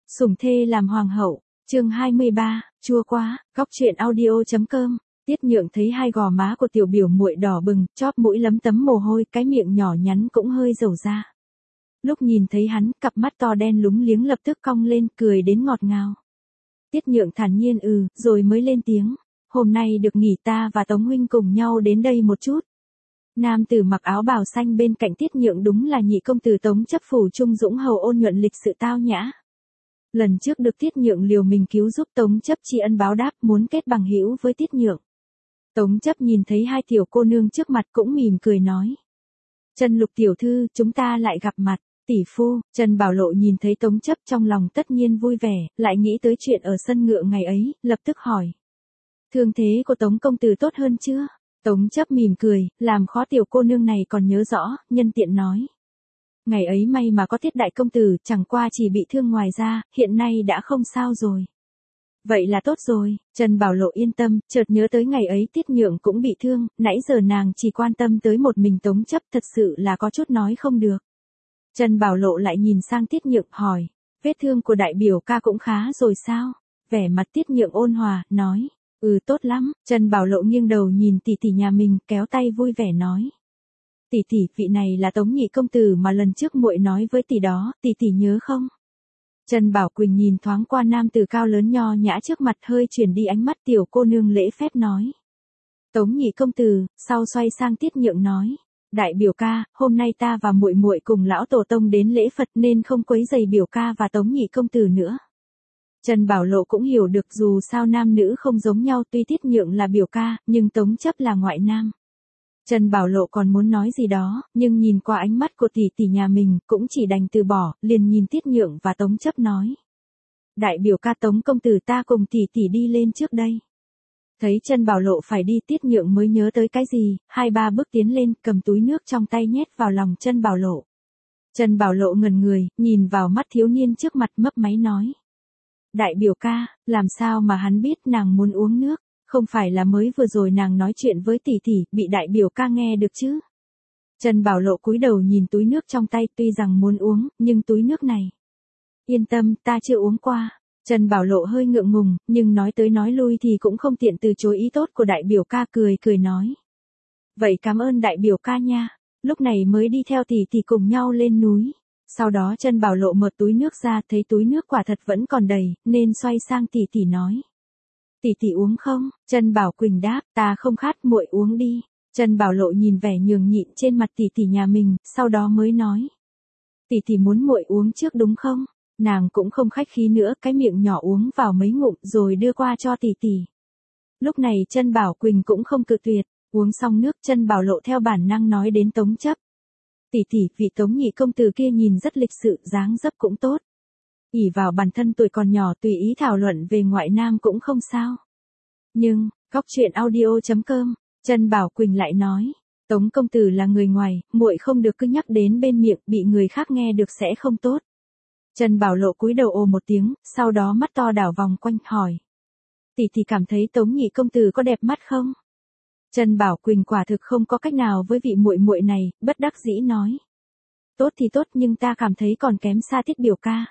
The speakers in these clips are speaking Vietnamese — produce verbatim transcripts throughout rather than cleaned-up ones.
Sủng thê làm hoàng hậu, chương hai mươi ba, chua quá, góc truyện audio.com. Tiết Nhượng thấy hai gò má của tiểu biểu muội đỏ bừng, chóp mũi lấm tấm mồ hôi, cái miệng nhỏ nhắn cũng hơi dầu ra. Lúc nhìn thấy hắn, cặp mắt to đen lúng liếng lập tức cong lên, cười đến ngọt ngào. Tiết Nhượng thản nhiên ừ, rồi mới lên tiếng. Hôm nay được nghỉ, ta và Tống huynh cùng nhau đến đây một chút. Nam tử mặc áo bào xanh bên cạnh Tiết Nhượng đúng là nhị công tử Tống Chấp phủ Trung Dũng hầu ôn nhuận lịch sự tao nhã. Lần trước được Tiết Nhượng liều mình cứu giúp Tống Chấp tri ân báo đáp, muốn kết bằng hữu với Tiết Nhượng. Tống Chấp nhìn thấy hai tiểu cô nương trước mặt cũng mỉm cười nói. Trần Lục tiểu thư, chúng ta lại gặp mặt. Tỷ phu. Trần Bảo Lộ nhìn thấy Tống Chấp trong lòng tất nhiên vui vẻ, lại nghĩ tới chuyện ở sân ngựa ngày ấy, lập tức hỏi. Thương thế của Tống công tử tốt hơn chưa? Tống Chấp mỉm cười, làm khó tiểu cô nương này còn nhớ rõ, nhân tiện nói. Ngày ấy may mà có Tiết đại công tử, chẳng qua chỉ bị thương ngoài ra, hiện nay đã không sao rồi. Vậy là tốt rồi, Trần Bảo Lộ yên tâm, chợt nhớ tới ngày ấy Tiết Nhượng cũng bị thương, nãy giờ nàng chỉ quan tâm tới một mình Tống Chấp, thật sự là có chút nói không được. Trần Bảo Lộ lại nhìn sang Tiết Nhượng hỏi, vết thương của đại biểu ca cũng khá rồi sao? Vẻ mặt Tiết Nhượng ôn hòa, nói, ừ tốt lắm. Trần Bảo Lộ nghiêng đầu nhìn tỷ tỷ nhà mình, kéo tay vui vẻ nói. Tỷ tỷ, vị này là Tống nhị công tử mà lần trước muội nói với tỷ đó, tỷ tỷ nhớ không? Trần Bảo Quỳnh nhìn thoáng qua nam tử cao lớn nho nhã trước mặt, hơi chuyển đi ánh mắt, tiểu cô nương lễ phép nói. Tống nhị công tử, sau xoay sang Tiết Nhượng nói. Đại biểu ca, hôm nay ta và muội muội cùng lão tổ tông đến lễ Phật nên không quấy rầy biểu ca và Tống nhị công tử nữa. Trần Bảo Lộ cũng hiểu được dù sao nam nữ không giống nhau, tuy Tiết Nhượng là biểu ca, nhưng Tống Chấp là ngoại nam. Trần Bảo Lộ còn muốn nói gì đó, nhưng nhìn qua ánh mắt của tỷ tỷ nhà mình, cũng chỉ đành từ bỏ, liền nhìn Tiết Nhượng và Tống Chấp nói. Đại biểu ca Tống công tử, ta cùng tỷ tỷ đi lên trước đây. Thấy Trần Bảo Lộ phải đi, Tiết Nhượng mới nhớ tới cái gì, hai ba bước tiến lên, cầm túi nước trong tay nhét vào lòng Trần Bảo Lộ. Trần Bảo Lộ ngẩn người, nhìn vào mắt thiếu niên trước mặt, mấp máy nói. Đại biểu ca, làm sao mà hắn biết nàng muốn uống nước, không phải là mới vừa rồi nàng nói chuyện với tỷ tỷ, bị đại biểu ca nghe được chứ? Trần Bảo Lộ cúi đầu nhìn túi nước trong tay, tuy rằng muốn uống, nhưng túi nước này. Yên tâm, ta chưa uống qua. Trần Bảo Lộ hơi ngượng ngùng, nhưng nói tới nói lui thì cũng không tiện từ chối ý tốt của đại biểu ca, cười cười nói. Vậy cảm ơn đại biểu ca nha, lúc này mới đi theo tỷ tỷ cùng nhau lên núi. Sau đó Trần Bảo Lộ mở túi nước ra, thấy túi nước quả thật vẫn còn đầy, nên xoay sang tỷ tỷ nói. Tỷ tỷ uống không? Trần Bảo Quỳnh đáp, ta không khát, muội uống đi. Trần Bảo Lộ nhìn vẻ nhường nhịn trên mặt tỷ tỷ nhà mình, sau đó mới nói. Tỷ tỷ muốn muội uống trước đúng không? Nàng cũng không khách khí nữa, cái miệng nhỏ uống vào mấy ngụm rồi đưa qua cho tỷ tỷ. Lúc này Trần Bảo Quỳnh cũng không cự tuyệt, uống xong nước Trần Bảo Lộ theo bản năng nói đến Tống Chấp. Tỷ tỷ, vị Tống nhị công tử kia nhìn rất lịch sự, dáng dấp cũng tốt. ỷ vào bản thân tuổi còn nhỏ tùy ý thảo luận về ngoại nam cũng không sao. Nhưng, góc truyện audio.com, Trần Bảo Quỳnh lại nói, Tống công tử là người ngoài, muội không được cứ nhắc đến bên miệng, bị người khác nghe được sẽ không tốt. Trần Bảo Lộ cúi đầu ồ một tiếng, sau đó mắt to đảo vòng quanh hỏi. Tỷ tỷ cảm thấy Tống nhị công tử có đẹp mắt không? Trần Bảo Quỳnh quả thực không có cách nào với vị muội muội này, bất đắc dĩ nói. Tốt thì tốt, nhưng ta cảm thấy còn kém xa Tiết biểu ca.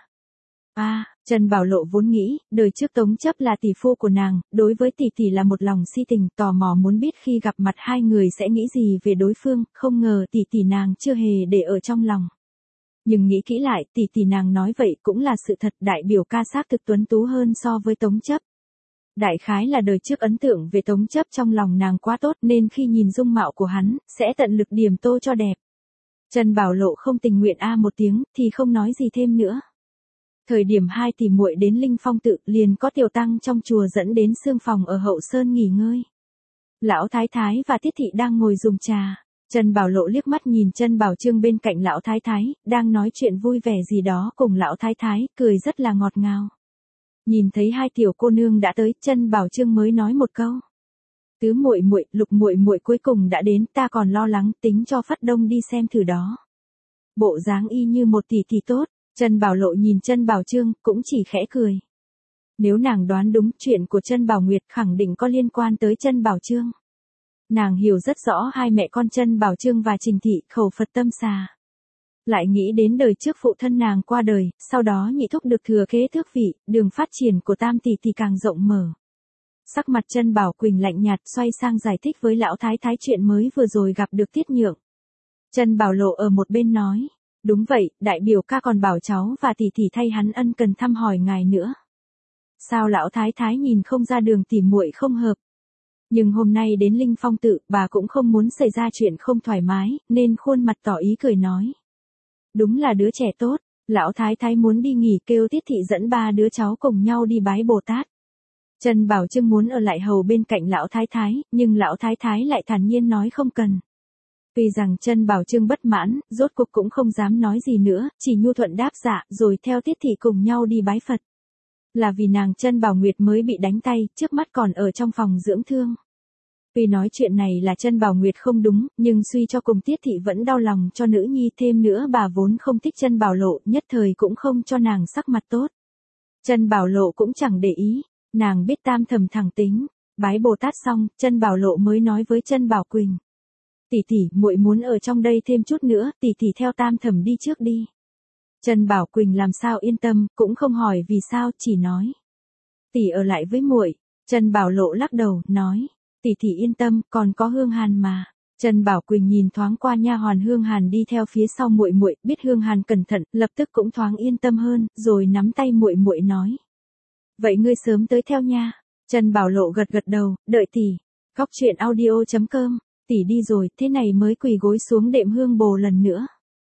À, Trần Bảo Lộ vốn nghĩ, đời trước Tống Chấp là tỷ phu của nàng, đối với tỷ tỷ là một lòng si tình, tò mò muốn biết khi gặp mặt hai người sẽ nghĩ gì về đối phương, không ngờ tỷ tỷ nàng chưa hề để ở trong lòng. Nhưng nghĩ kỹ lại, tỷ tỷ nàng nói vậy cũng là sự thật, đại biểu ca xác thực tuấn tú hơn so với Tống Chấp. Đại khái là đời trước ấn tượng về Tống Chấp trong lòng nàng quá tốt nên khi nhìn dung mạo của hắn, sẽ tận lực điểm tô cho đẹp. Trần Bảo Lộ không tình nguyện a một tiếng, thì không nói gì thêm nữa. Thời điểm hai tỷ muội đến Linh Phong tự, liền có tiểu tăng trong chùa dẫn đến sương phòng ở hậu sơn nghỉ ngơi. Lão Thái Thái và Tiết Thị đang ngồi dùng trà. Trần Bảo Lộ liếc mắt nhìn Trần Bảo Trương bên cạnh Lão Thái Thái, đang nói chuyện vui vẻ gì đó cùng Lão Thái Thái, cười rất là ngọt ngào. Nhìn thấy hai tiểu cô nương đã tới, Trần Bảo Trương mới nói một câu. Tứ muội muội, Lục muội muội cuối cùng đã đến, ta còn lo lắng, tính cho Phát Đông đi xem thử đó. Bộ dáng y như một tỷ tỷ tốt. Trần Bảo Lộ nhìn Trần Bảo Trương, cũng chỉ khẽ cười. Nếu nàng đoán đúng, chuyện của Trần Bảo Nguyệt khẳng định có liên quan tới Trần Bảo Trương. Nàng hiểu rất rõ hai mẹ con Trần Bảo Trương và Trình Thị, khẩu Phật tâm xà. Lại nghĩ đến đời trước phụ thân nàng qua đời, sau đó nhị thúc được thừa kế tước vị, đường phát triển của Tam tỷ tỷ càng rộng mở. Sắc mặt Chân Bảo Quỳnh lạnh nhạt, xoay sang giải thích với lão thái thái chuyện mới vừa rồi gặp được Tiết Nhượng. Chân Bảo Lộ ở một bên nói, đúng vậy, đại biểu ca còn bảo cháu và tỷ tỷ thay hắn ân cần thăm hỏi ngài nữa. Sao lão thái thái nhìn không ra đường tỉ muội không hợp? Nhưng hôm nay đến Linh Phong tự, bà cũng không muốn xảy ra chuyện không thoải mái, nên khuôn mặt tỏ ý cười nói. Đúng là đứa trẻ tốt, lão thái thái muốn đi nghỉ kêu Tiết thị dẫn ba đứa cháu cùng nhau đi bái Bồ Tát. Trần Bảo Trưng muốn ở lại hầu bên cạnh lão thái thái, nhưng lão thái thái lại thản nhiên nói không cần. Tuy rằng Trần Bảo Trưng bất mãn, rốt cuộc cũng không dám nói gì nữa, chỉ nhu thuận đáp dạ, rồi theo Tiết thị cùng nhau đi bái Phật. Là vì nàng Trân Bảo Nguyệt mới bị đánh tay, trước mắt còn ở trong phòng dưỡng thương. Tuy nói chuyện này là Trân Bảo Nguyệt không đúng, nhưng suy cho cùng Tiết thị vẫn đau lòng cho nữ nhi, thêm nữa bà vốn không thích Trân Bảo Lộ, nhất thời cũng không cho nàng sắc mặt tốt. Trân Bảo Lộ cũng chẳng để ý, nàng biết Tam thầm thẳng tính. Bái Bồ Tát xong, Trân Bảo Lộ mới nói với Trân Bảo Quỳnh. Tỷ tỷ, muội muốn ở trong đây thêm chút nữa, tỷ tỷ theo Tam thầm đi trước đi. Trân Bảo Quỳnh làm sao yên tâm, cũng không hỏi vì sao, chỉ nói. Tỷ ở lại với muội. Trân Bảo Lộ lắc đầu, nói. Tỷ tỷ yên tâm, còn có Hương Hàn mà. Trân Bảo Quỳnh nhìn thoáng qua nha hoàn Hương Hàn đi theo phía sau muội muội, biết Hương Hàn cẩn thận, lập tức cũng thoáng yên tâm hơn, rồi nắm tay muội muội nói. Vậy ngươi sớm tới theo nha. Trân Bảo Lộ gật gật đầu, đợi tỷ. Góc truyện audio chấm com, tỷ đi rồi, thế này mới quỳ gối xuống đệm hương bồ lần nữa.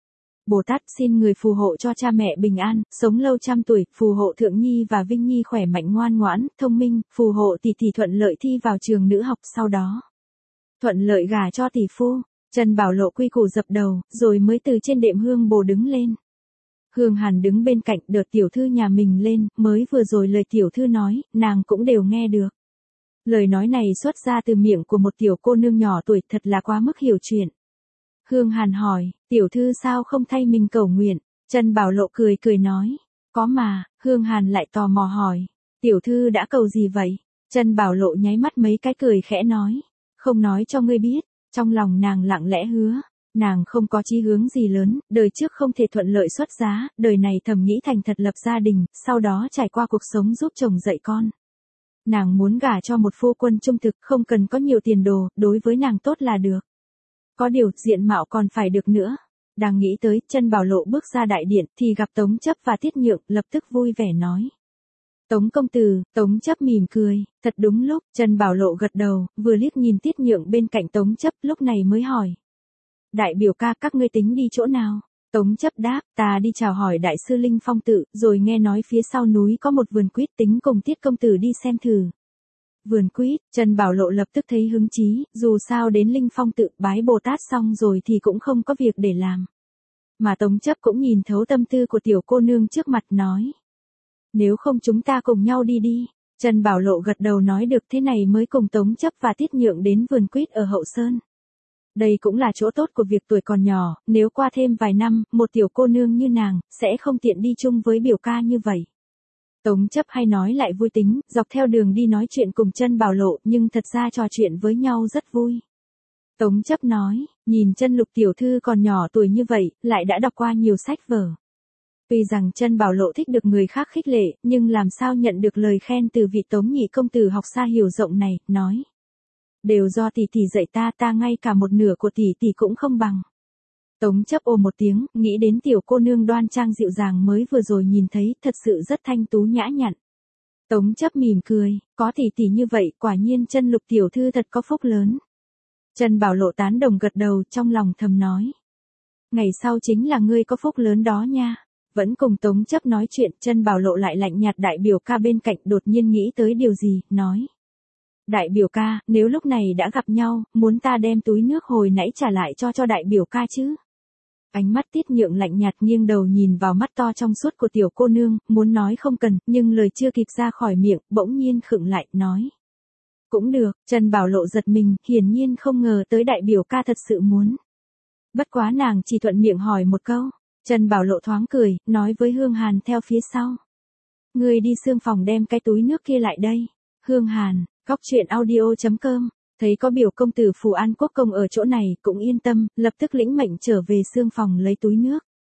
Bồ Tát xin người phù hộ cho cha mẹ bình an, sống lâu trăm tuổi, phù hộ Thượng Nhi và Vinh Nhi khỏe mạnh ngoan ngoãn, thông minh, phù hộ tỷ tỷ thuận lợi thi vào trường nữ học sau đó. Thuận lợi gả cho tỷ phu. Trân Bảo Lộ quy củ dập đầu, rồi mới từ trên đệm hương bồ đứng lên. Hương Hàn đứng bên cạnh đợt tiểu thư nhà mình lên, mới vừa rồi lời tiểu thư nói, nàng cũng đều nghe được. Lời nói này xuất ra từ miệng của một tiểu cô nương nhỏ tuổi, thật là quá mức hiểu chuyện. Hương Hàn hỏi, tiểu thư sao không thay mình cầu nguyện? Trân Bảo Lộ cười cười nói, có mà. Hương Hàn lại tò mò hỏi, tiểu thư đã cầu gì vậy? Trân Bảo Lộ nháy mắt mấy cái cười khẽ nói, không nói cho ngươi biết. Trong lòng nàng lặng lẽ hứa, nàng không có chí hướng gì lớn, đời trước không thể thuận lợi xuất giá, đời này thầm nghĩ thành thật lập gia đình, sau đó trải qua cuộc sống giúp chồng dạy con. Nàng muốn gả cho một phu quân trung thực, không cần có nhiều tiền đồ, đối với nàng tốt là được. Có điều, diện mạo còn phải được nữa. Đang nghĩ tới, Trân Bảo Lộ bước ra đại điện, thì gặp Tống Chấp và Tiết Nhượng, lập tức vui vẻ nói. Tống công tử. Tống Chấp mỉm cười, thật đúng lúc. Trân Bảo Lộ gật đầu, vừa liếc nhìn Tiết Nhượng bên cạnh Tống Chấp, lúc này mới hỏi. Đại biểu ca, các ngươi tính đi chỗ nào? Tống Chấp đáp, ta đi chào hỏi đại sư Linh Phong tự, rồi nghe nói phía sau núi có một vườn quýt, tính cùng Tiết công tử đi xem thử. Vườn quýt. Trân Bảo Lộ lập tức thấy hứng chí, dù sao đến Linh Phong tự bái Bồ Tát xong rồi thì cũng không có việc để làm. Mà Tống Chấp cũng nhìn thấu tâm tư của tiểu cô nương trước mặt nói. Nếu không chúng ta cùng nhau đi đi. Trân Bảo Lộ gật đầu nói được, thế này mới cùng Tống Chấp và Tiết Nhượng đến vườn quýt ở Hậu Sơn. Đây cũng là chỗ tốt của việc tuổi còn nhỏ, nếu qua thêm vài năm, một tiểu cô nương như nàng, sẽ không tiện đi chung với biểu ca như vậy. Tống Chấp hay nói lại vui tính, dọc theo đường đi nói chuyện cùng Trân Bảo Lộ, nhưng thật ra trò chuyện với nhau rất vui. Tống Chấp nói, nhìn Trân Lục tiểu thư còn nhỏ tuổi như vậy, lại đã đọc qua nhiều sách vở. Tuy rằng Trân Bảo Lộ thích được người khác khích lệ, nhưng làm sao nhận được lời khen từ vị Tống nhị công tử học xa hiểu rộng này, nói. Đều do tỷ tỷ dạy ta, ta ngay cả một nửa của tỷ tỷ cũng không bằng. Tống Chấp ồ một tiếng, nghĩ đến tiểu cô nương đoan trang dịu dàng mới vừa rồi nhìn thấy, thật sự rất thanh tú nhã nhặn. Tống Chấp mỉm cười, có tỷ tỷ như vậy, quả nhiên Trân Lục tiểu thư thật có phúc lớn. Trân Bảo Lộ tán đồng gật đầu, trong lòng thầm nói. Ngày sau chính là ngươi có phúc lớn đó nha. Vẫn cùng Tống Chấp nói chuyện, Trân Bảo Lộ lại lạnh nhạt đại biểu ca bên cạnh, đột nhiên nghĩ tới điều gì, nói. Đại biểu ca, nếu lúc này đã gặp nhau, muốn ta đem túi nước hồi nãy trả lại cho cho đại biểu ca chứ? Ánh mắt Tiết Nhượng lạnh nhạt, nghiêng đầu nhìn vào mắt to trong suốt của tiểu cô nương, muốn nói không cần, nhưng lời chưa kịp ra khỏi miệng, bỗng nhiên khựng lại, nói. Cũng được. Trân Bảo Lộ giật mình, hiển nhiên không ngờ tới đại biểu ca thật sự muốn. Bất quá nàng chỉ thuận miệng hỏi một câu. Trân Bảo Lộ thoáng cười, nói với Hương Hàn theo phía sau. Ngươi đi xương phòng đem cái túi nước kia lại đây. Hương Hàn. Góc truyện audio chấm com, thấy có biểu công tử Phù An Quốc công ở chỗ này, cũng yên tâm, lập tức lĩnh mệnh trở về xương phòng lấy túi nước.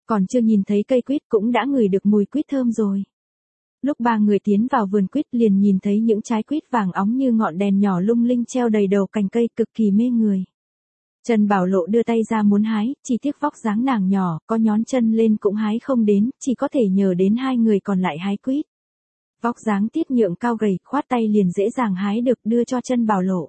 Còn chưa nhìn thấy cây quýt cũng đã ngửi được mùi quýt thơm rồi. Lúc ba người tiến vào vườn quýt liền nhìn thấy những trái quýt vàng óng như ngọn đèn nhỏ lung linh treo đầy đầu cành cây cực kỳ mê người. Trần Bảo Lộ đưa tay ra muốn hái, chỉ tiếc vóc dáng nàng nhỏ, có nhón chân lên cũng hái không đến, chỉ có thể nhờ đến hai người còn lại hái quýt. Vóc dáng Tiết Nhượng cao gầy, khoát tay liền dễ dàng hái được đưa cho Trần Bảo Lộ.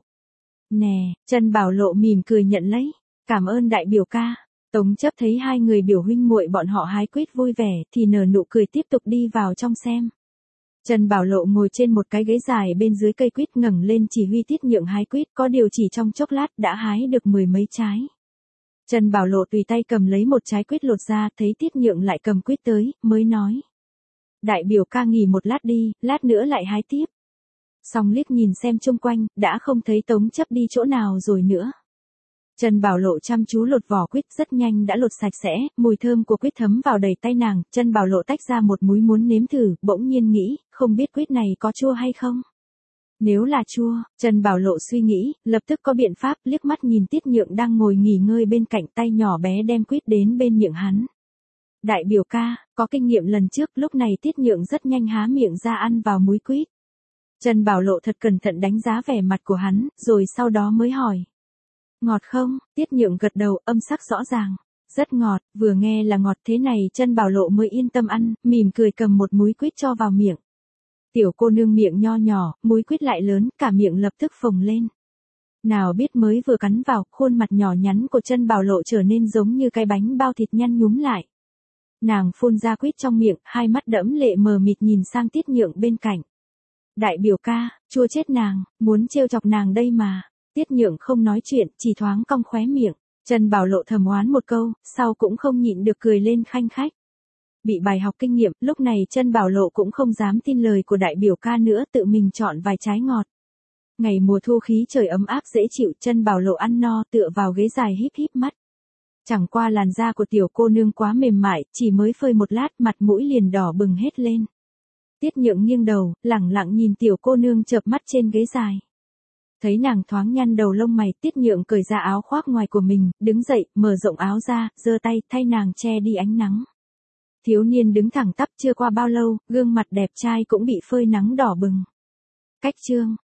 Nè, Trần Bảo Lộ mỉm cười nhận lấy, cảm ơn đại biểu ca. Tống Chấp thấy hai người biểu huynh muội bọn họ hái quýt vui vẻ thì nở nụ cười tiếp tục đi vào trong xem. Trần Bảo Lộ ngồi trên một cái ghế dài bên dưới cây quýt ngẩng lên chỉ huy Tiết Nhượng hái quýt, có điều chỉ trong chốc lát đã hái được mười mấy trái. Trần Bảo Lộ tùy tay cầm lấy một trái quýt lột ra, thấy Tiết Nhượng lại cầm quýt tới, mới nói. Đại biểu ca nghỉ một lát đi, lát nữa lại hái tiếp. Xong liếc nhìn xem chung quanh, đã không thấy Tống Chấp đi chỗ nào rồi nữa. Trần Bảo Lộ chăm chú lột vỏ quýt rất nhanh đã lột sạch sẽ, mùi thơm của quýt thấm vào đầy tay nàng, Trần Bảo Lộ tách ra một múi muốn nếm thử, bỗng nhiên nghĩ, không biết quýt này có chua hay không? Nếu là chua, Trần Bảo Lộ suy nghĩ, lập tức có biện pháp, liếc mắt nhìn Tiết Nhượng đang ngồi nghỉ ngơi bên cạnh, tay nhỏ bé đem quýt đến bên miệng hắn. Đại biểu ca, có kinh nghiệm lần trước, lúc này Tiết Nhượng rất nhanh há miệng ra ăn vào múi quýt. Trần Bảo Lộ thật cẩn thận đánh giá vẻ mặt của hắn, rồi sau đó mới hỏi. Ngọt không? Tiết Nhượng gật đầu, âm sắc rõ ràng. Rất ngọt, vừa nghe là ngọt thế này Trần Bảo Lộ mới yên tâm ăn, mỉm cười cầm một múi quýt cho vào miệng. Tiểu cô nương miệng nho nhỏ, múi quýt lại lớn, cả miệng lập tức phồng lên. Nào biết mới vừa cắn vào, khuôn mặt nhỏ nhắn của Trần Bảo Lộ trở nên giống như cái bánh bao thịt nhăn nhúm lại. Nàng phun ra quýt trong miệng, hai mắt đẫm lệ mờ mịt nhìn sang Tiết Nhượng bên cạnh. Đại biểu ca, chua chết nàng, muốn trêu chọc nàng đây mà. Tiết Nhượng không nói chuyện, chỉ thoáng cong khóe miệng. Trần Bảo Lộ thầm oán một câu, sau cũng không nhịn được cười lên khanh khách. Bị bài học kinh nghiệm, lúc này Trần Bảo Lộ cũng không dám tin lời của đại biểu ca nữa, tự mình chọn vài trái ngọt. Ngày mùa thu khí trời ấm áp dễ chịu, Trần Bảo Lộ ăn no tựa vào ghế dài híp híp mắt. Chẳng qua làn da của tiểu cô nương quá mềm mại, chỉ mới phơi một lát mặt mũi liền đỏ bừng hết lên. Tiết Nhượng nghiêng đầu, lẳng lặng nhìn tiểu cô nương chợp mắt trên ghế dài. Thấy nàng thoáng nhăn đầu lông mày, Tiết Nhượng cởi ra áo khoác ngoài của mình, đứng dậy, mở rộng áo ra, giơ tay, thay nàng che đi ánh nắng. Thiếu niên đứng thẳng tắp chưa qua bao lâu, gương mặt đẹp trai cũng bị phơi nắng đỏ bừng. Cách chương